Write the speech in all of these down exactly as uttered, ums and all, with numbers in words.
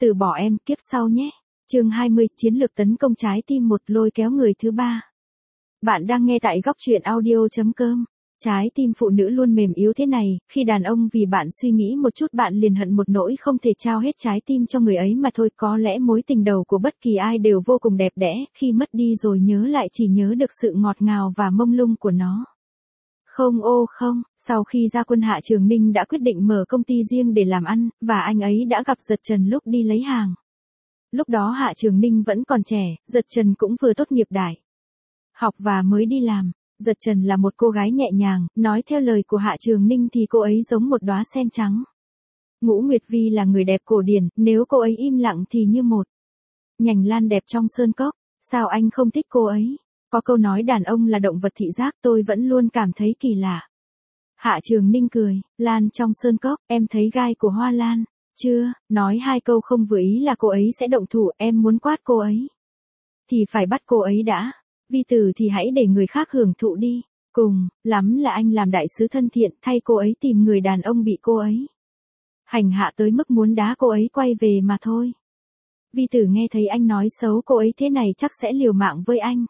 Từ bỏ em, kiếp sau nhé. Chương hai mươi, chiến lược tấn công trái tim một, lôi kéo người thứ ba. Bạn đang nghe tại góc truyện audio chấm com. Trái tim phụ nữ luôn mềm yếu thế này, khi đàn ông vì bạn suy nghĩ một chút bạn liền hận một nỗi không thể trao hết trái tim cho người ấy mà thôi. Có lẽ mối tình đầu của bất kỳ ai đều vô cùng đẹp đẽ, khi mất đi rồi nhớ lại chỉ nhớ được sự ngọt ngào và mông lung của nó. Không ô không, sau khi ra quân Hạ Trường Ninh đã quyết định mở công ty riêng để làm ăn, và anh ấy đã gặp Giật Trần lúc đi lấy hàng. Lúc đó Hạ Trường Ninh vẫn còn trẻ, Giật Trần cũng vừa tốt nghiệp đại học và mới đi làm. Giật Trần là một cô gái nhẹ nhàng, nói theo lời của Hạ Trường Ninh thì cô ấy giống một đóa sen trắng. Ngũ Nguyệt Vi là người đẹp cổ điển, nếu cô ấy im lặng thì như một nhành lan đẹp trong sơn cốc. Sao anh không thích cô ấy? Có câu nói đàn ông là động vật thị giác, tôi vẫn luôn cảm thấy kỳ lạ. Hạ Trường Ninh cười, lan trong sơn cốc, em thấy gai của hoa lan. Chưa, nói hai câu không vừa ý là cô ấy sẽ động thủ, em muốn quát cô ấy. Thì phải bắt cô ấy đã. Vi Tử thì hãy để người khác hưởng thụ đi. Cùng, lắm là anh làm đại sứ thân thiện, thay cô ấy tìm người đàn ông bị cô ấy hành hạ tới mức muốn đá cô ấy quay về mà thôi. Vi Tử nghe thấy anh nói xấu cô ấy thế này chắc sẽ liều mạng với anh.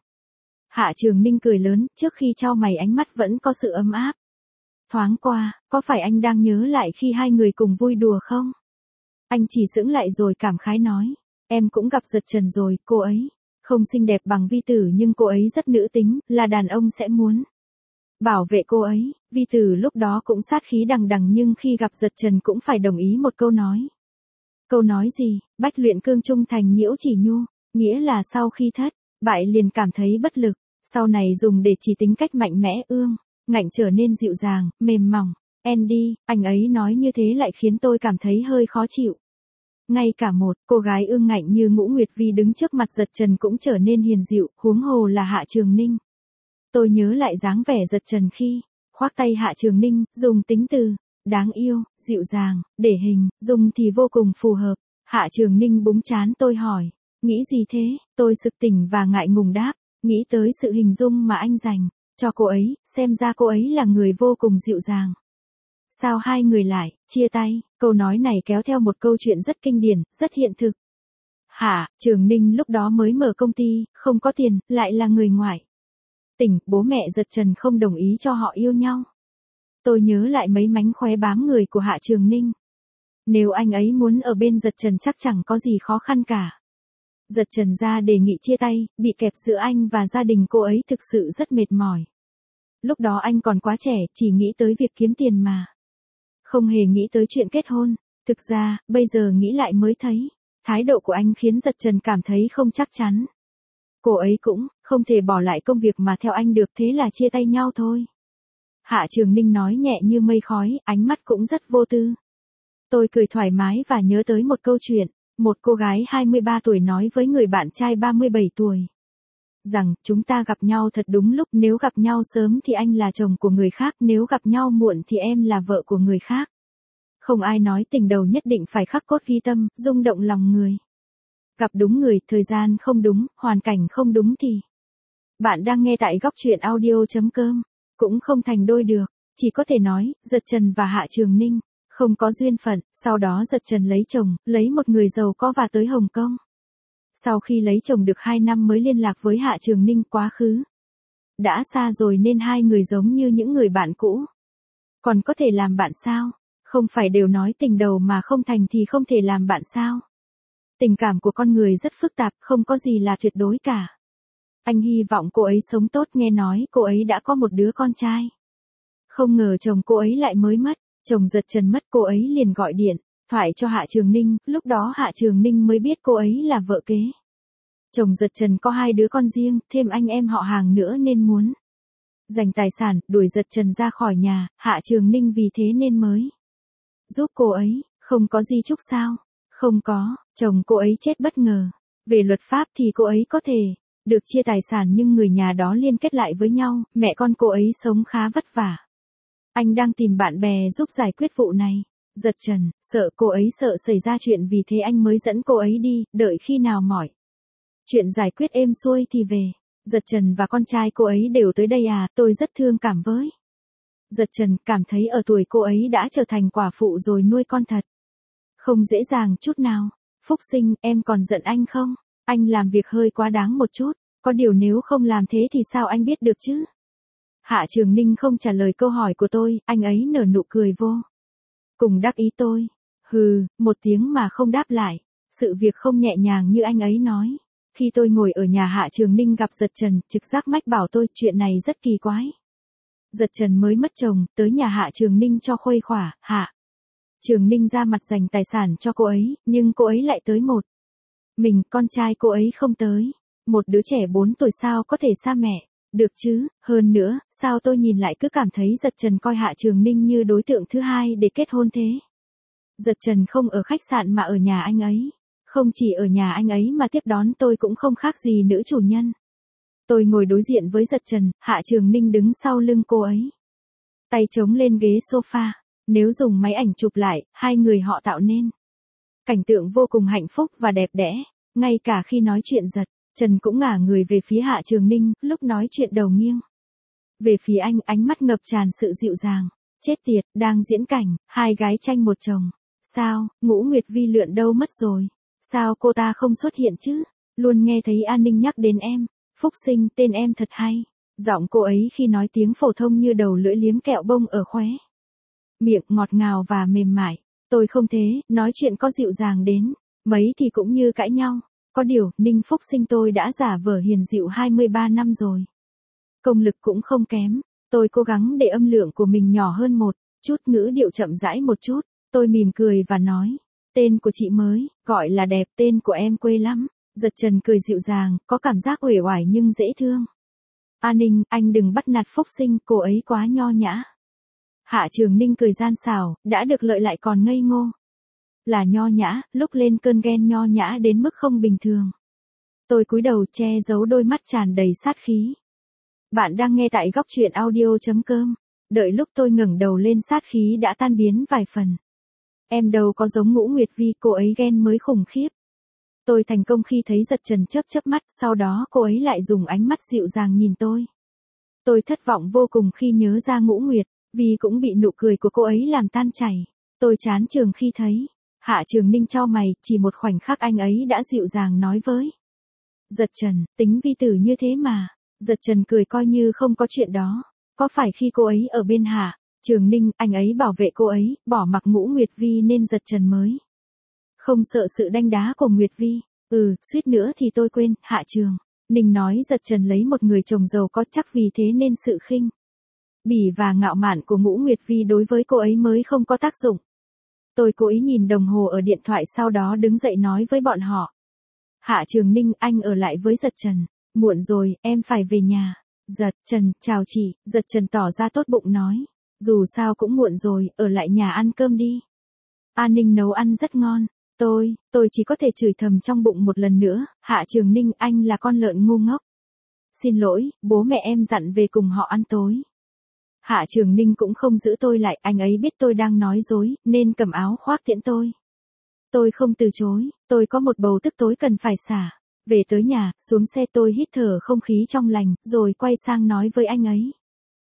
Hạ Trường Ninh cười lớn, trước khi chau mày ánh mắt vẫn có sự ấm áp. Thoáng qua, có phải anh đang nhớ lại khi hai người cùng vui đùa không? Anh chỉ sững lại rồi cảm khái nói, em cũng gặp Giật Trần rồi, cô ấy không xinh đẹp bằng Vi Tử nhưng cô ấy rất nữ tính, là đàn ông sẽ muốn bảo vệ cô ấy. Vi Tử lúc đó cũng sát khí đằng đằng nhưng khi gặp Giật Trần cũng phải đồng ý một câu nói. Câu nói gì? Bách luyện cương trung thành nhiễu chỉ nhu, nghĩa là sau khi thất bại liền cảm thấy bất lực, sau này dùng để chỉ tính cách mạnh mẽ ương ngạnh trở nên dịu dàng, mềm mỏng. Andy, anh ấy nói như thế lại khiến tôi cảm thấy hơi khó chịu. Ngay cả một cô gái ương ngạnh như Ngũ Nguyệt Vi đứng trước mặt Giật Trần cũng trở nên hiền dịu, huống hồ là Hạ Trường Ninh. Tôi nhớ lại dáng vẻ Giật Trần khi khoác tay Hạ Trường Ninh, dùng tính từ đáng yêu, dịu dàng, để hình dung thì vô cùng phù hợp. Hạ Trường Ninh búng trán, tôi hỏi, nghĩ gì thế? Tôi sực tỉnh và ngại ngùng đáp, nghĩ tới sự hình dung mà anh dành cho cô ấy, xem ra cô ấy là người vô cùng dịu dàng. Sao hai người lại chia tay? Câu nói này kéo theo một câu chuyện rất kinh điển, rất hiện thực. Hạ Trường Ninh lúc đó mới mở công ty, không có tiền, lại là người ngoại tỉnh, bố mẹ Giật Trần không đồng ý cho họ yêu nhau. Tôi nhớ lại mấy mánh khóe bám người của Hạ Trường Ninh. Nếu anh ấy muốn ở bên Giật Trần chắc chẳng có gì khó khăn cả. Giật Trần ra đề nghị chia tay, bị kẹp giữa anh và gia đình cô ấy thực sự rất mệt mỏi. Lúc đó anh còn quá trẻ, chỉ nghĩ tới việc kiếm tiền mà không hề nghĩ tới chuyện kết hôn. Thực ra, bây giờ nghĩ lại mới thấy, thái độ của anh khiến Giật Trần cảm thấy không chắc chắn. Cô ấy cũng không thể bỏ lại công việc mà theo anh được, thế là chia tay nhau thôi. Hạ Trường Ninh nói nhẹ như mây khói, ánh mắt cũng rất vô tư. Tôi cười thoải mái và nhớ tới một câu chuyện, một cô gái hai mươi ba tuổi nói với người bạn trai ba mươi bảy tuổi. Rằng, chúng ta gặp nhau thật đúng lúc, nếu gặp nhau sớm thì anh là chồng của người khác, nếu gặp nhau muộn thì em là vợ của người khác. Không ai nói tình đầu nhất định phải khắc cốt ghi tâm, rung động lòng người. Gặp đúng người, thời gian không đúng, hoàn cảnh không đúng thì bạn đang nghe tại góc truyện audio chấm com. Cũng không thành đôi được, chỉ có thể nói, Giật Trần và Hạ Trường Ninh không có duyên phận. Sau đó Giật Trần lấy chồng, lấy một người giàu có và tới Hồng Kông. Sau khi lấy chồng được hai năm mới liên lạc với Hạ Trường Ninh, quá khứ đã xa rồi nên hai người giống như những người bạn cũ. Còn có thể làm bạn sao? Không phải đều nói tình đầu mà không thành thì không thể làm bạn sao? Tình cảm của con người rất phức tạp, không có gì là tuyệt đối cả. Anh hy vọng cô ấy sống tốt, nghe nói cô ấy đã có một đứa con trai. Không ngờ chồng cô ấy lại mới mất. Chồng Giật Trần mất, cô ấy liền gọi điện thoại cho Hạ Trường Ninh, lúc đó Hạ Trường Ninh mới biết cô ấy là vợ kế. Chồng Giật Trần có hai đứa con riêng, thêm anh em họ hàng nữa nên muốn dành tài sản, đuổi Giật Trần ra khỏi nhà. Hạ Trường Ninh vì thế nên mới giúp cô ấy. Không có di chúc sao? Không có, chồng cô ấy chết bất ngờ. Về luật pháp thì cô ấy có thể được chia tài sản nhưng người nhà đó liên kết lại với nhau, mẹ con cô ấy sống khá vất vả. Anh đang tìm bạn bè giúp giải quyết vụ này. Giật Trần sợ cô ấy sợ xảy ra chuyện, vì thế anh mới dẫn cô ấy đi, đợi khi nào mọi chuyện giải quyết êm xuôi thì về. Giật Trần và con trai cô ấy đều tới đây à, tôi rất thương cảm với Giật Trần, cảm thấy ở tuổi cô ấy đã trở thành quả phụ rồi nuôi con thật không dễ dàng chút nào. Phúc Sinh, em còn giận anh không? Anh làm việc hơi quá đáng một chút, có điều nếu không làm thế thì sao anh biết được chứ? Hạ Trường Ninh không trả lời câu hỏi của tôi, anh ấy nở nụ cười vô cùng đắc ý tôi. Hừ, một tiếng mà không đáp lại. Sự việc không nhẹ nhàng như anh ấy nói. Khi tôi ngồi ở nhà Hạ Trường Ninh gặp Giật Trần, trực giác mách bảo tôi chuyện này rất kỳ quái. Giật Trần mới mất chồng, tới nhà Hạ Trường Ninh cho khuây khỏa, Hạ Trường Ninh ra mặt dành tài sản cho cô ấy, nhưng cô ấy lại tới một mình, con trai cô ấy không tới. Một đứa trẻ bốn tuổi sao có thể xa mẹ được chứ, hơn nữa, sao tôi nhìn lại cứ cảm thấy Giật Trần coi Hạ Trường Ninh như đối tượng thứ hai để kết hôn thế. Giật Trần không ở khách sạn mà ở nhà anh ấy. Không chỉ ở nhà anh ấy mà tiếp đón tôi cũng không khác gì nữ chủ nhân. Tôi ngồi đối diện với Giật Trần, Hạ Trường Ninh đứng sau lưng cô ấy. Tay chống lên ghế sofa. Nếu dùng máy ảnh chụp lại, hai người họ tạo nên cảnh tượng vô cùng hạnh phúc và đẹp đẽ. Ngay cả khi nói chuyện Giật Trần cũng ngả người về phía Hạ Trường Ninh, lúc nói chuyện đầu nghiêng về phía anh, ánh mắt ngập tràn sự dịu dàng. Chết tiệt, đang diễn cảnh hai gái tranh một chồng. Sao, Ngũ Nguyệt Vi lượn đâu mất rồi? Sao cô ta không xuất hiện chứ? Luôn nghe thấy An Ninh nhắc đến em. Phúc Sinh, tên em thật hay. Giọng cô ấy khi nói tiếng phổ thông như đầu lưỡi liếm kẹo bông ở khóe miệng, ngọt ngào và mềm mại. Tôi không thế, nói chuyện có dịu dàng đến mấy thì cũng như cãi nhau. Có điều, Ninh Phúc Sinh tôi đã giả vờ hiền dịu hai mươi ba năm rồi. Công lực cũng không kém. Tôi cố gắng để âm lượng của mình nhỏ hơn một chút, ngữ điệu chậm rãi một chút. Tôi mỉm cười và nói, tên của chị mới, gọi là đẹp, tên của em quê lắm. Giật Trần cười dịu dàng, có cảm giác uể oải nhưng dễ thương. An Ninh, anh đừng bắt nạt Phúc Sinh, cô ấy quá nho nhã. Hạ Trường Ninh cười gian xảo, đã được lợi lại còn ngây ngô. Là nho nhã, lúc lên cơn ghen nho nhã đến mức không bình thường. Tôi cúi đầu che giấu đôi mắt tràn đầy sát khí. Bạn đang nghe tại góc truyện audio chấm com. Đợi lúc tôi ngẩng đầu lên sát khí đã tan biến vài phần. Em đâu có giống Ngũ Nguyệt Vi, cô ấy ghen mới khủng khiếp. Tôi thành công khi thấy Giật Trần chớp chớp mắt, sau đó cô ấy lại dùng ánh mắt dịu dàng nhìn tôi. Tôi thất vọng vô cùng khi nhớ ra Ngũ Nguyệt, vì cũng bị nụ cười của cô ấy làm tan chảy. Tôi chán trường khi thấy. Hạ Trường Ninh chau mày, chỉ một khoảnh khắc anh ấy đã dịu dàng nói với Giật Trần, tính vi tử như thế mà. Giật Trần cười coi như không có chuyện đó. Có phải khi cô ấy ở bên Hạ Trường Ninh, anh ấy bảo vệ cô ấy, bỏ mặc Ngũ Nguyệt Vi nên Giật Trần mới không sợ sự đanh đá của Nguyệt Vi. Ừ, suýt nữa thì tôi quên. Hạ Trường Ninh nói Giật Trần lấy một người chồng giàu có, chắc vì thế nên sự khinh bỉ và ngạo mạn của Ngũ Nguyệt Vi đối với cô ấy mới không có tác dụng. Tôi cố ý nhìn đồng hồ ở điện thoại, sau đó đứng dậy nói với bọn họ. Hạ Trường Ninh, anh ở lại với Giật Trần. Muộn rồi, em phải về nhà. Giật Trần, chào chị. Giật Trần tỏ ra tốt bụng nói. Dù sao cũng muộn rồi, ở lại nhà ăn cơm đi. An Ninh nấu ăn rất ngon. Tôi, tôi chỉ có thể chửi thầm trong bụng một lần nữa. Hạ Trường Ninh, anh là con lợn ngu ngốc. Xin lỗi, bố mẹ em dặn về cùng họ ăn tối. Hạ Trường Ninh cũng không giữ tôi lại, anh ấy biết tôi đang nói dối, nên cầm áo khoác tiễn tôi. Tôi không từ chối, tôi có một bầu tức tối cần phải xả. Về tới nhà, xuống xe tôi hít thở không khí trong lành, rồi quay sang nói với anh ấy.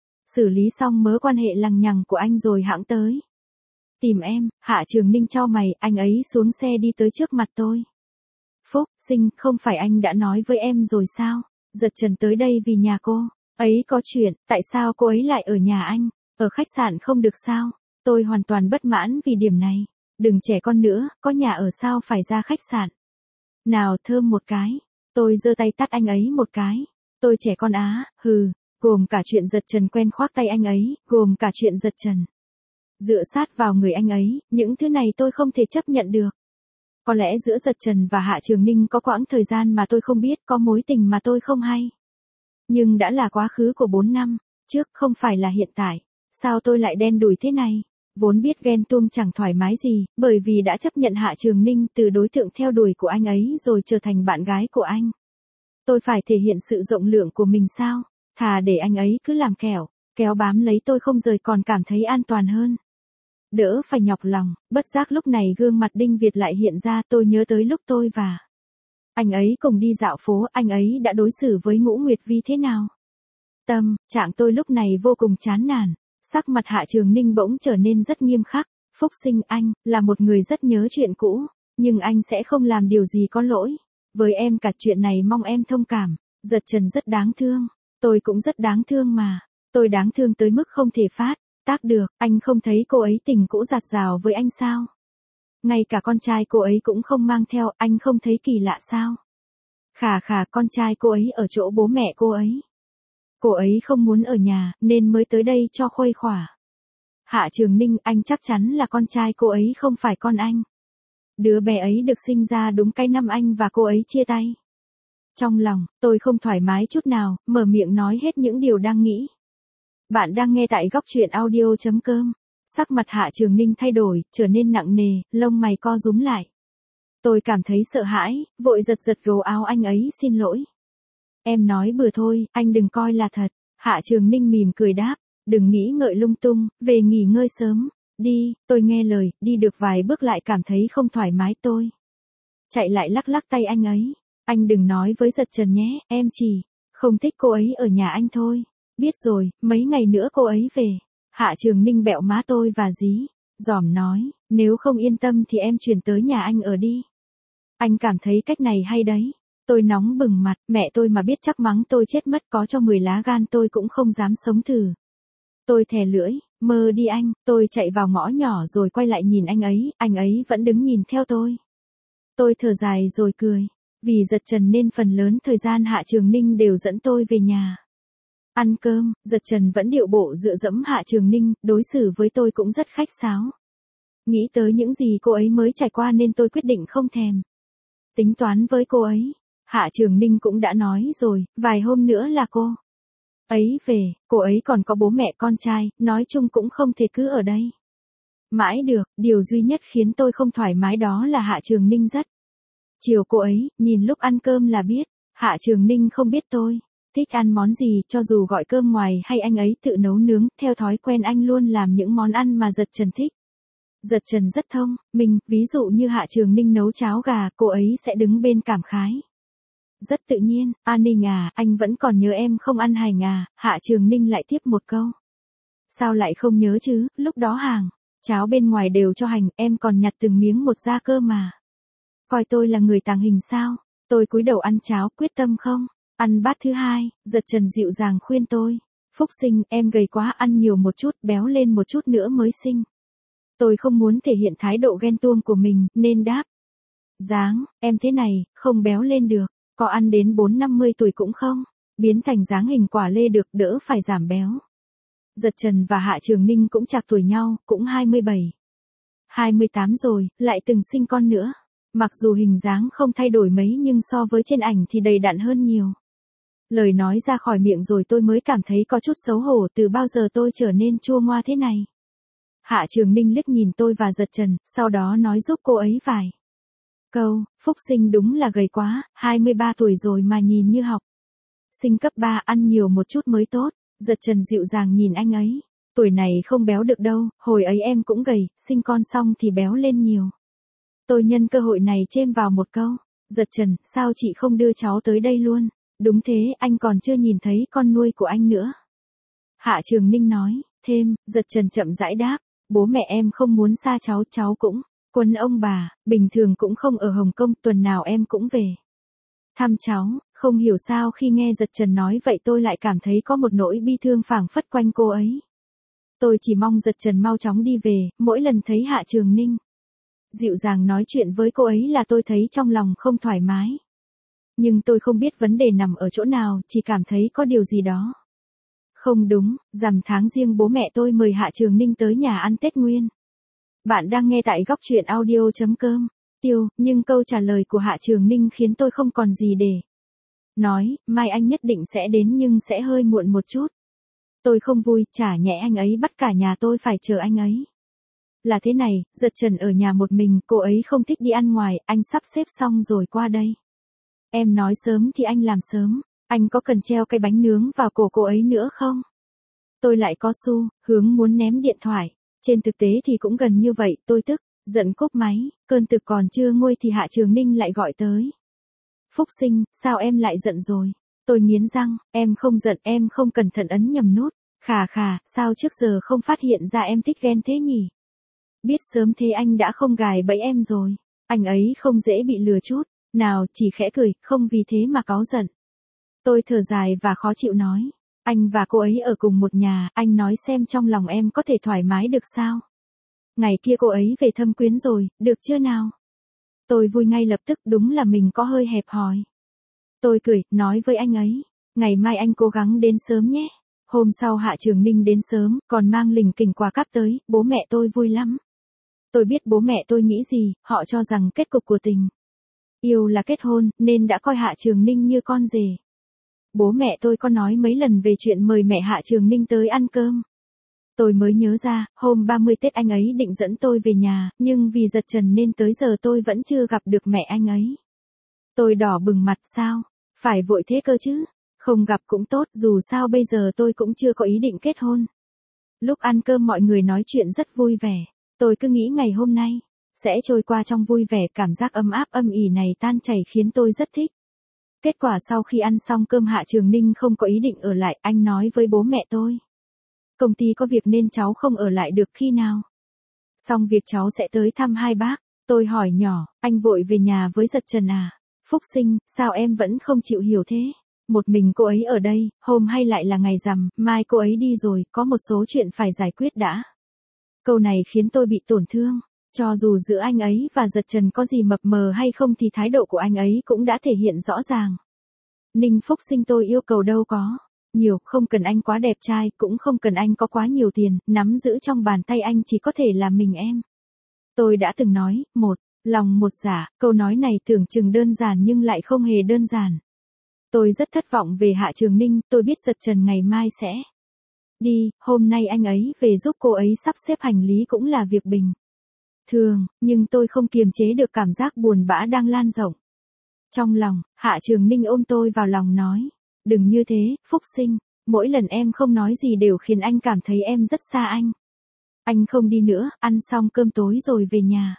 Xử lý xong mớ quan hệ lằng nhằng của anh rồi hãng tới tìm em. Hạ Trường Ninh chau mày, anh ấy xuống xe đi tới trước mặt tôi. Phúc Sinh, không phải anh đã nói với em rồi sao? Giật Trần tới đây vì nhà cô ấy có chuyện, tại sao cô ấy lại ở nhà anh? Ở khách sạn không được sao? Tôi hoàn toàn bất mãn vì điểm này. Đừng trẻ con nữa, có nhà ở sao phải ra khách sạn? Nào thơm một cái. Tôi giơ tay tát anh ấy một cái. Tôi trẻ con á, hừ, gồm cả chuyện Giật Trần quen khoác tay anh ấy, gồm cả chuyện Giật Trần dựa sát vào người anh ấy, những thứ này tôi không thể chấp nhận được. Có lẽ giữa Giật Trần và Hạ Trường Ninh có quãng thời gian mà tôi không biết, có mối tình mà tôi không hay. Nhưng đã là quá khứ của bốn năm trước, không phải là hiện tại. Sao tôi lại đen đủi thế này? Vốn biết ghen tuông chẳng thoải mái gì, bởi vì đã chấp nhận Hạ Trường Ninh từ đối tượng theo đuổi của anh ấy rồi trở thành bạn gái của anh. Tôi phải thể hiện sự rộng lượng của mình sao? Thà để anh ấy cứ làm kẻo, kéo bám lấy tôi không rời còn cảm thấy an toàn hơn. Đỡ phải nhọc lòng. Bất giác lúc này gương mặt Đinh Việt lại hiện ra, tôi nhớ tới lúc tôi và anh ấy cùng đi dạo phố, anh ấy đã đối xử với Ngũ Nguyệt Vi thế nào? Tâm trạng tôi lúc này vô cùng chán nản. Sắc mặt Hạ Trường Ninh bỗng trở nên rất nghiêm khắc. Phúc Sinh, anh là một người rất nhớ chuyện cũ. Nhưng anh sẽ không làm điều gì có lỗi. Với em cả chuyện này mong em thông cảm. Giật Trần rất đáng thương. Tôi cũng rất đáng thương mà. Tôi đáng thương tới mức không thể phát tác được. Anh không thấy cô ấy tình cũ giạt rào với anh sao? Ngay cả con trai cô ấy cũng không mang theo, anh không thấy kỳ lạ sao? Khà khà, con trai cô ấy ở chỗ bố mẹ cô ấy. Cô ấy không muốn ở nhà, nên mới tới đây cho khuây khỏa. Hạ Trường Ninh, anh chắc chắn là con trai cô ấy không phải con anh. Đứa bé ấy được sinh ra đúng cái năm anh và cô ấy chia tay. Trong lòng, tôi không thoải mái chút nào, mở miệng nói hết những điều đang nghĩ. Bạn đang nghe tại góc truyện audio chấm com. Sắc mặt Hạ Trường Ninh thay đổi, trở nên nặng nề, lông mày co rúm lại. Tôi cảm thấy sợ hãi, vội giật giật gấu áo anh ấy, xin lỗi. Em nói bừa thôi, anh đừng coi là thật. Hạ Trường Ninh mỉm cười đáp, đừng nghĩ ngợi lung tung, về nghỉ ngơi sớm. Đi, tôi nghe lời, đi được vài bước lại cảm thấy không thoải mái tôi. Chạy lại lắc lắc tay anh ấy. Anh đừng nói với Giật Trần nhé, em chỉ không thích cô ấy ở nhà anh thôi. Biết rồi, mấy ngày nữa cô ấy về. Hạ Trường Ninh bẹo má tôi và dí, dòm nói, nếu không yên tâm thì em chuyển tới nhà anh ở đi. Anh cảm thấy cách này hay đấy. Tôi nóng bừng mặt, mẹ tôi mà biết chắc mắng tôi chết mất, có cho mười lá gan tôi cũng không dám sống thử. Tôi thè lưỡi, mơ đi anh, tôi chạy vào ngõ nhỏ rồi quay lại nhìn anh ấy, anh ấy vẫn đứng nhìn theo tôi. Tôi thở dài rồi cười, vì Giật Trần nên phần lớn thời gian Hạ Trường Ninh đều dẫn tôi về nhà. Ăn cơm, Giật Trần vẫn điệu bộ dựa dẫm Hạ Trường Ninh, đối xử với tôi cũng rất khách sáo. Nghĩ tới những gì cô ấy mới trải qua nên tôi quyết định không thèm tính toán với cô ấy. Hạ Trường Ninh cũng đã nói rồi, vài hôm nữa là cô ấy về, cô ấy còn có bố mẹ con trai, nói chung cũng không thể cứ ở đây mãi được. Điều duy nhất khiến tôi không thoải mái đó là Hạ Trường Ninh rất chiều cô ấy, nhìn lúc ăn cơm là biết. Hạ Trường Ninh không biết tôi thích ăn món gì, cho dù gọi cơm ngoài hay anh ấy tự nấu nướng, theo thói quen anh luôn làm những món ăn mà Giật Trần thích. Giật Trần rất thông minh, ví dụ như Hạ Trường Ninh nấu cháo gà, cô ấy sẽ đứng bên cảm khái. Rất tự nhiên, An Ninh à, anh vẫn còn nhớ em không ăn hành à, Hạ Trường Ninh lại tiếp một câu. Sao lại không nhớ chứ, lúc đó hàng cháo bên ngoài đều cho hành, em còn nhặt từng miếng một ra cơ mà. Coi tôi là người tàng hình sao? Tôi cúi đầu ăn cháo, quyết tâm không ăn bát thứ hai. Giật Trần dịu dàng khuyên tôi, Phúc Sinh, em gầy quá, ăn nhiều một chút, béo lên một chút nữa mới xinh. Tôi không muốn thể hiện thái độ ghen tuông của mình, nên đáp. Dáng, em thế này, không béo lên được, có ăn đến bốn năm mươi tuổi cũng không biến thành dáng hình quả lê được, đỡ phải giảm béo. Giật Trần và Hạ Trường Ninh cũng chạc tuổi nhau, cũng hai mươi bảy, hai mươi tám rồi, lại từng sinh con nữa. Mặc dù hình dáng không thay đổi mấy nhưng so với trên ảnh thì đầy đặn hơn nhiều. Lời nói ra khỏi miệng rồi tôi mới cảm thấy có chút xấu hổ, từ bao giờ tôi trở nên chua ngoa thế này. Hạ Trường Ninh liếc nhìn tôi và Giật Trần, sau đó nói giúp cô ấy vài câu. Phúc Sinh đúng là gầy quá, hai mươi ba tuổi rồi mà nhìn như học sinh cấp ba, ăn nhiều một chút mới tốt. Giật Trần dịu dàng nhìn anh ấy, tuổi này không béo được đâu, hồi ấy em cũng gầy, sinh con xong thì béo lên nhiều. Tôi nhân cơ hội này chêm vào một câu. Giật Trần, sao chị không đưa cháu tới đây luôn? Đúng thế, anh còn chưa nhìn thấy con nuôi của anh nữa. Hạ Trường Ninh nói, thêm. Giật Trần chậm rãi đáp, bố mẹ em không muốn xa cháu, cháu cũng quấn ông bà, bình thường cũng không ở Hồng Kông, tuần nào em cũng về thăm cháu. Không hiểu sao khi nghe Giật Trần nói vậy tôi lại cảm thấy có một nỗi bi thương phảng phất quanh cô ấy. Tôi chỉ mong Giật Trần mau chóng đi về, mỗi lần thấy Hạ Trường Ninh dịu dàng nói chuyện với cô ấy là tôi thấy trong lòng không thoải mái. Nhưng tôi không biết vấn đề nằm ở chỗ nào, chỉ cảm thấy có điều gì đó không đúng. Rằm tháng Giêng bố mẹ tôi mời Hạ Trường Ninh tới nhà ăn Tết Nguyên. Bạn đang nghe tại góc truyện audio chấm com. Tiêu, nhưng câu trả lời của Hạ Trường Ninh khiến tôi không còn gì để nói, mai anh nhất định sẽ đến nhưng sẽ hơi muộn một chút. Tôi không vui, chả nhẽ anh ấy bắt cả nhà tôi phải chờ anh ấy. Là thế này, Giật Trần ở nhà một mình, cô ấy không thích đi ăn ngoài, anh sắp xếp xong rồi qua đây. Em nói sớm thì anh làm sớm, anh có cần treo cái bánh nướng vào cổ cô ấy nữa không? Tôi lại có xu hướng muốn ném điện thoại, trên thực tế thì cũng gần như vậy, tôi tức giận cúp máy, cơn thực còn chưa nguôi thì Hạ Trường Ninh lại gọi tới. Phúc Sinh, sao em lại giận rồi? Tôi nghiến răng, em không giận, em không cẩn thận ấn nhầm nút. Khà khà, sao trước giờ không phát hiện ra em thích ghen thế nhỉ? Biết sớm thế anh đã không gài bẫy em rồi. Anh ấy không dễ bị lừa chút, nào chỉ khẽ cười, không vì thế mà cáu giận. Tôi thở dài và khó chịu nói, anh và cô ấy ở cùng một nhà, anh nói xem trong lòng em có thể thoải mái được sao? Ngày kia cô ấy về thăm quyến rồi, được chưa nào? Tôi vui ngay lập tức, đúng là mình có hơi hẹp hòi. Tôi cười, nói với anh ấy, ngày mai anh cố gắng đến sớm nhé. Hôm sau Hạ Trường Ninh đến sớm, còn mang lỉnh kỉnh quà cáp tới, bố mẹ tôi vui lắm. Tôi biết bố mẹ tôi nghĩ gì, họ cho rằng kết cục của tình yêu là kết hôn, nên đã coi Hạ Trường Ninh như con rể. Bố mẹ tôi có nói mấy lần về chuyện mời mẹ Hạ Trường Ninh tới ăn cơm. Tôi mới nhớ ra, hôm ba mươi Tết anh ấy định dẫn tôi về nhà, nhưng vì giật trần nên tới giờ tôi vẫn chưa gặp được mẹ anh ấy. Tôi đỏ bừng mặt, sao? Phải vội thế cơ chứ? Không gặp cũng tốt, dù sao bây giờ tôi cũng chưa có ý định kết hôn. Lúc ăn cơm mọi người nói chuyện rất vui vẻ. Tôi cứ nghĩ ngày hôm nay sẽ trôi qua trong vui vẻ, cảm giác ấm áp âm ỉ này tan chảy khiến tôi rất thích. Kết quả sau khi ăn xong cơm Hạ Trường Ninh không có ý định ở lại, anh nói với bố mẹ tôi. Công ty có việc nên cháu không ở lại được, khi nào xong việc cháu sẽ tới thăm hai bác. Tôi hỏi nhỏ, anh vội về nhà với giật trần à? Phúc Sinh, sao em vẫn không chịu hiểu thế? Một mình cô ấy ở đây, hôm hay lại là ngày rằm, mai cô ấy đi rồi, có một số chuyện phải giải quyết đã. Câu này khiến tôi bị tổn thương. Cho dù giữa anh ấy và giật trần có gì mập mờ hay không thì thái độ của anh ấy cũng đã thể hiện rõ ràng. Ninh Phúc Sinh, tôi yêu cầu đâu có nhiều, không cần anh quá đẹp trai, cũng không cần anh có quá nhiều tiền, nắm giữ trong bàn tay anh chỉ có thể là mình em. Tôi đã từng nói, một lòng một dạ, câu nói này tưởng chừng đơn giản nhưng lại không hề đơn giản. Tôi rất thất vọng về Hạ Trường Ninh, tôi biết giật trần ngày mai sẽ đi, hôm nay anh ấy về giúp cô ấy sắp xếp hành lý cũng là việc bình thường, nhưng tôi không kiềm chế được cảm giác buồn bã đang lan rộng trong lòng. Hạ Trường Ninh ôm tôi vào lòng nói, đừng như thế, Phúc Sinh, mỗi lần em không nói gì đều khiến anh cảm thấy em rất xa anh. Anh không đi nữa, ăn xong cơm tối rồi về nhà.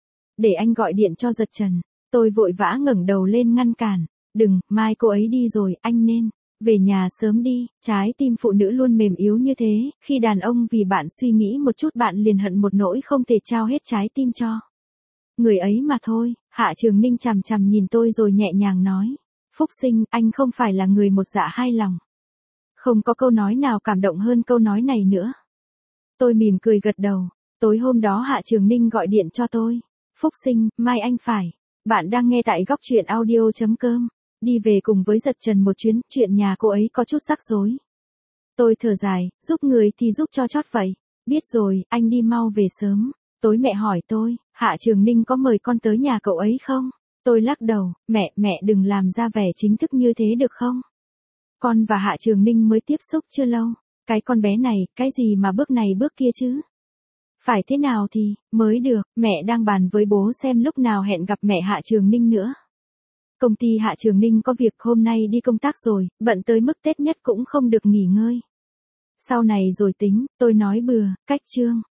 Để anh gọi điện cho giật trần. Tôi vội vã ngẩng đầu lên ngăn cản, đừng, mai cô ấy đi rồi, anh nên về nhà sớm đi. Trái tim phụ nữ luôn mềm yếu như thế, khi đàn ông vì bạn suy nghĩ một chút bạn liền hận một nỗi không thể trao hết trái tim cho người ấy mà thôi. Hạ Trường Ninh chằm chằm nhìn tôi rồi nhẹ nhàng nói, Phúc Sinh, anh không phải là người một dạ hai lòng. Không có câu nói nào cảm động hơn câu nói này nữa. Tôi mỉm cười gật đầu. Tối hôm đó Hạ Trường Ninh gọi điện cho tôi, Phúc Sinh, mai anh phải. Bạn đang nghe tại góc truyện audio.com. Đi về cùng với giật trần một chuyến, chuyện nhà cô ấy có chút rắc rối. Tôi thở dài, giúp người thì giúp cho chót vậy. Biết rồi, anh đi mau về sớm. Tối mẹ hỏi tôi, Hạ Trường Ninh có mời con tới nhà cậu ấy không? Tôi lắc đầu, mẹ, mẹ đừng làm ra vẻ chính thức như thế được không? Con và Hạ Trường Ninh mới tiếp xúc chưa lâu. Cái con bé này, cái gì mà bước này bước kia chứ? Phải thế nào thì, mới được, mẹ đang bàn với bố xem lúc nào hẹn gặp mẹ Hạ Trường Ninh nữa. Công ty Hạ Trường Ninh có việc, hôm nay đi công tác rồi, bận tới mức Tết nhất cũng không được nghỉ ngơi. Sau này rồi tính, tôi nói bừa, cách chương.